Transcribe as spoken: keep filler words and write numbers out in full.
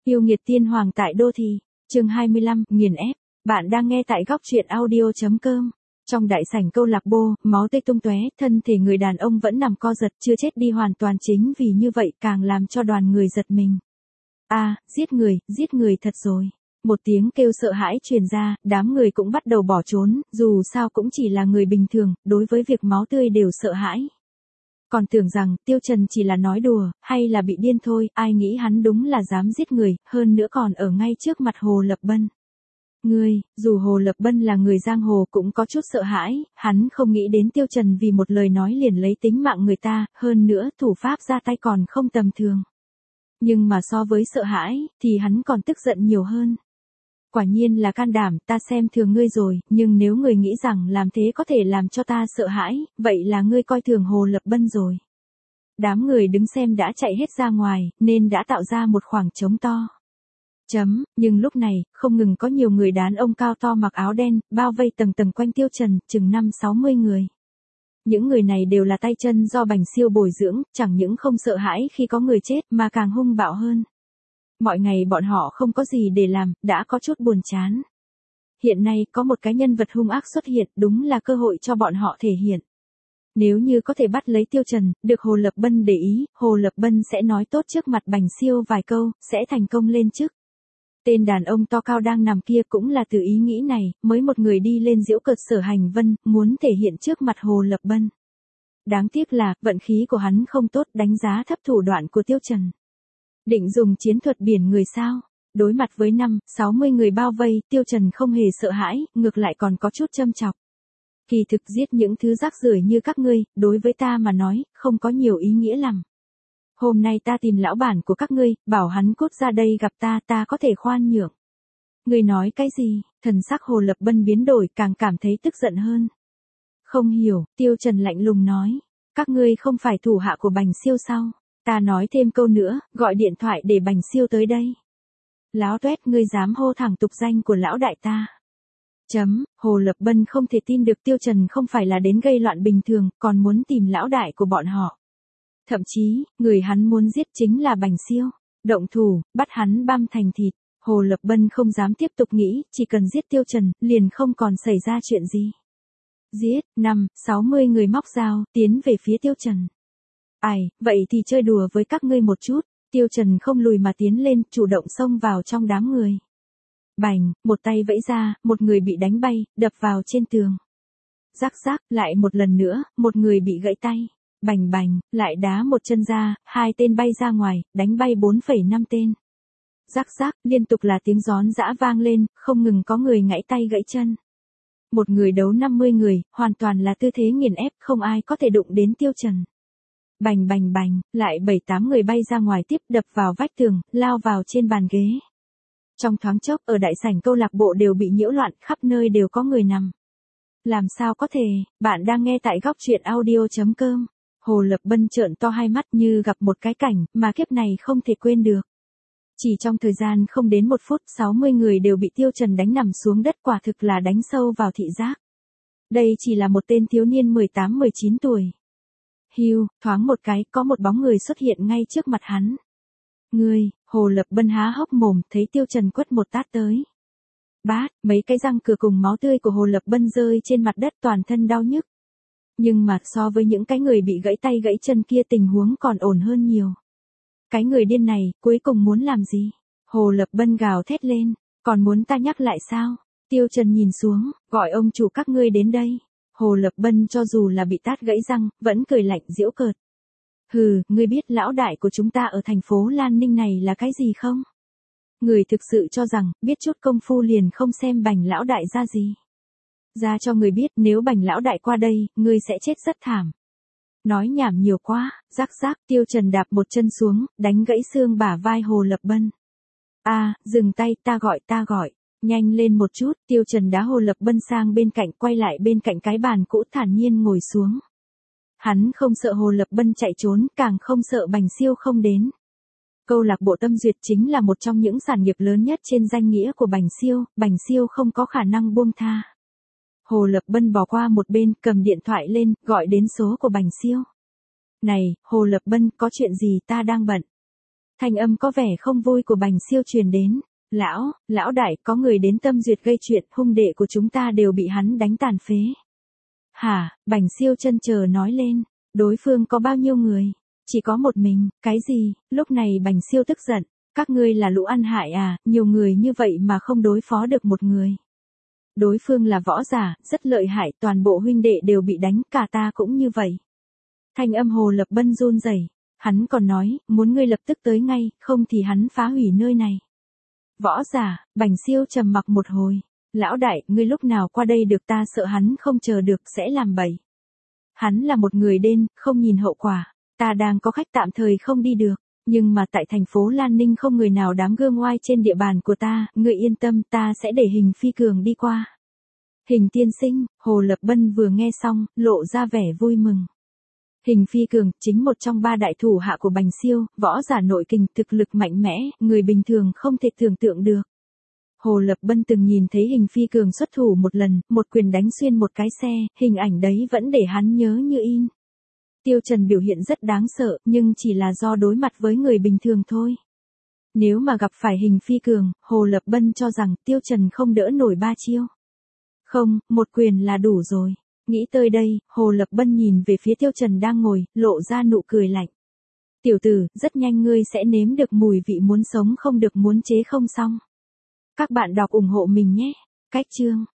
Yêu nghiệt tiên hoàng tại đô thị, chương hai mươi lăm, nghiền ép. Bạn đang nghe tại góc truyện audio.com. Trong đại sảnh câu lạc bộ, máu tươi tung tóe, thân thể người đàn ông vẫn nằm co giật, chưa chết đi hoàn toàn, chính vì như vậy càng làm cho đoàn người giật mình. A, à, giết người, giết người thật rồi. Một tiếng kêu sợ hãi truyền ra, đám người cũng bắt đầu bỏ trốn, dù sao cũng chỉ là người bình thường, đối với việc máu tươi đều sợ hãi. Còn tưởng rằng Tiêu Trần chỉ là nói đùa, hay là bị điên thôi, ai nghĩ hắn đúng là dám giết người, hơn nữa còn ở ngay trước mặt Hồ Lập Bân. Ngươi, dù Hồ Lập Bân là người giang hồ cũng có chút sợ hãi, hắn không nghĩ đến Tiêu Trần vì một lời nói liền lấy tính mạng người ta, hơn nữa thủ pháp ra tay còn không tầm thường. Nhưng mà so với sợ hãi, thì hắn còn tức giận nhiều hơn. Quả nhiên là can đảm, ta xem thường ngươi rồi, nhưng nếu ngươi nghĩ rằng làm thế có thể làm cho ta sợ hãi, vậy là ngươi coi thường Hồ Lập Bân rồi. Đám người đứng xem đã chạy hết ra ngoài, nên đã tạo ra một khoảng trống to. Chấm, nhưng lúc này, không ngừng có nhiều người đàn ông cao to mặc áo đen, bao vây tầng tầng quanh Tiêu Trần, chừng năm sáu mươi người. Những người này đều là tay chân do Bành Siêu bồi dưỡng, chẳng những không sợ hãi khi có người chết mà càng hung bạo hơn. Mọi ngày bọn họ không có gì để làm, đã có chút buồn chán. Hiện nay có một cái nhân vật hung ác xuất hiện, đúng là cơ hội cho bọn họ thể hiện. Nếu như có thể bắt lấy Tiêu Trần, được Hồ Lập Bân để ý, Hồ Lập Bân sẽ nói tốt trước mặt Bành Siêu vài câu, sẽ thành công lên chức. Tên đàn ông to cao đang nằm kia cũng là từ ý nghĩ này, mới một người đi lên giễu cợt Sở Hành Vân, muốn thể hiện trước mặt Hồ Lập Bân. Đáng tiếc là, vận khí của hắn không tốt, đánh giá thấp thủ đoạn của Tiêu Trần. Định dùng chiến thuật biển người sao? Đối mặt với năm, sáu mươi người bao vây, Tiêu Trần không hề sợ hãi, ngược lại còn có chút châm chọc. Kỳ thực giết những thứ rác rưởi như các ngươi, đối với ta mà nói, không có nhiều ý nghĩa lắm. Hôm nay ta tìm lão bản của các ngươi, bảo hắn cút ra đây gặp ta, ta có thể khoan nhượng. Ngươi nói cái gì? Thần sắc Hồ Lập Bân biến đổi, càng cảm thấy tức giận hơn. Không hiểu, Tiêu Trần lạnh lùng nói. Các ngươi không phải thủ hạ của Bành Siêu sao? Ta nói thêm câu nữa, gọi điện thoại để Bành Siêu tới đây. Láo tuét, ngươi dám hô thẳng tục danh của lão đại ta. Chấm, Hồ Lập Bân không thể tin được Tiêu Trần không phải là đến gây loạn bình thường, còn muốn tìm lão đại của bọn họ. Thậm chí, người hắn muốn giết chính là Bành Siêu. Động thủ, bắt hắn băm thành thịt. Hồ Lập Bân không dám tiếp tục nghĩ, chỉ cần giết Tiêu Trần, liền không còn xảy ra chuyện gì. Giết, năm, sáu mươi người móc dao, tiến về phía Tiêu Trần. Ai, vậy thì chơi đùa với các ngươi một chút. Tiêu Trần không lùi mà tiến lên, chủ động xông vào trong đám người. Bành, một tay vẫy ra, một người bị đánh bay, đập vào trên tường. Rắc rắc, lại một lần nữa, một người bị gãy tay. Bành bành, lại đá một chân ra, hai tên bay ra ngoài, đánh bay bốn phẩy năm tên. Rắc rắc, liên tục là tiếng gión giã vang lên, không ngừng có người gãy tay gãy chân. Một người đấu năm mươi người, hoàn toàn là tư thế nghiền ép, không ai có thể đụng đến Tiêu Trần. Bành bành bành, lại bảy tám người bay ra ngoài tiếp, đập vào vách tường, lao vào trên bàn ghế. Trong thoáng chốc, ở đại sảnh câu lạc bộ đều bị nhiễu loạn, khắp nơi đều có người nằm. Làm sao có thể, bạn đang nghe tại góc truyện audio.com. Hồ Lập Bân trợn to hai mắt như gặp một cái cảnh, mà kiếp này không thể quên được. Chỉ trong thời gian không đến một phút, sáu mươi người đều bị Tiêu Trần đánh nằm xuống đất, quả thực là đánh sâu vào thị giác. Đây chỉ là một tên thiếu niên mười tám mười chín tuổi. Hiu, thoáng một cái, có một bóng người xuất hiện ngay trước mặt hắn. Ngươi, Hồ Lập Bân há hốc mồm, thấy Tiêu Trần quất một tát tới. Bát, mấy cái răng cửa cùng máu tươi của Hồ Lập Bân rơi trên mặt đất, toàn thân đau nhức. Nhưng mà so với những cái người bị gãy tay gãy chân kia, tình huống còn ổn hơn nhiều. Cái người điên này, cuối cùng muốn làm gì? Hồ Lập Bân gào thét lên, còn muốn ta nhắc lại sao? Tiêu Trần nhìn xuống, gọi ông chủ các ngươi đến đây. Hồ Lập Bân cho dù là bị tát gãy răng, vẫn cười lạnh giễu cợt. Hừ, ngươi biết lão đại của chúng ta ở thành phố Lan Ninh này là cái gì không? Người thực sự cho rằng, biết chút công phu liền không xem Bành lão đại ra gì. Ra cho người biết, nếu Bành lão đại qua đây, ngươi sẽ chết rất thảm. Nói nhảm nhiều quá, rắc rắc, Tiêu Trần đạp một chân xuống, đánh gãy xương bả vai Hồ Lập Bân. A, à, dừng tay, ta gọi, ta gọi. Nhanh lên một chút, Tiêu Trần đá Hồ Lập Bân sang bên cạnh, quay lại bên cạnh cái bàn cũ, thản nhiên ngồi xuống. Hắn không sợ Hồ Lập Bân chạy trốn, càng không sợ Bành Siêu không đến. Câu lạc bộ Tâm Duyệt chính là một trong những sản nghiệp lớn nhất trên danh nghĩa của Bành Siêu, Bành Siêu không có khả năng buông tha. Hồ Lập Bân bỏ qua một bên, cầm điện thoại lên, gọi đến số của Bành Siêu. Này, Hồ Lập Bân, có chuyện gì, ta đang bận. Thanh âm có vẻ không vui của Bành Siêu truyền đến. Lão, lão đại, có người đến Tâm Duyệt gây chuyện, huynh đệ của chúng ta đều bị hắn đánh tàn phế. Hả, Bành Siêu chân chờ nói lên, đối phương có bao nhiêu người? Chỉ có một mình, cái gì? Lúc này Bành Siêu tức giận, các ngươi là lũ ăn hại à, nhiều người như vậy mà không đối phó được một người. Đối phương là võ giả, rất lợi hại, toàn bộ huynh đệ đều bị đánh, cả ta cũng như vậy. Thanh âm Hồ Lập Bân run rẩy, hắn còn nói, muốn ngươi lập tức tới ngay, không thì hắn phá hủy nơi này. Võ giả, Bành Siêu trầm mặc một hồi. Lão đại, ngươi lúc nào qua đây được, ta sợ hắn không chờ được sẽ làm bậy. Hắn là một người đên, không nhìn hậu quả. Ta đang có khách tạm thời không đi được. Nhưng mà tại thành phố Lan Ninh không người nào dám gương oai trên địa bàn của ta. Ngươi yên tâm, ta sẽ để Hình Phi Cường đi qua. Hình tiên sinh, Hồ Lập Bân vừa nghe xong, lộ ra vẻ vui mừng. Hình Phi Cường, chính một trong ba đại thủ hạ của Bành Siêu, võ giả nội kình, thực lực mạnh mẽ, người bình thường không thể tưởng tượng được. Hồ Lập Bân từng nhìn thấy Hình Phi Cường xuất thủ một lần, một quyền đánh xuyên một cái xe, hình ảnh đấy vẫn để hắn nhớ như in. Tiêu Trần biểu hiện rất đáng sợ, nhưng chỉ là do đối mặt với người bình thường thôi. Nếu mà gặp phải Hình Phi Cường, Hồ Lập Bân cho rằng Tiêu Trần không đỡ nổi ba chiêu. Không, một quyền là đủ rồi. Nghĩ tới đây, Hồ Lập Bân nhìn về phía Tiêu Trần đang ngồi, lộ ra nụ cười lạnh. Tiểu tử, rất nhanh ngươi sẽ nếm được mùi vị muốn sống không được muốn chế không xong. Các bạn đọc ủng hộ mình nhé. Cách chương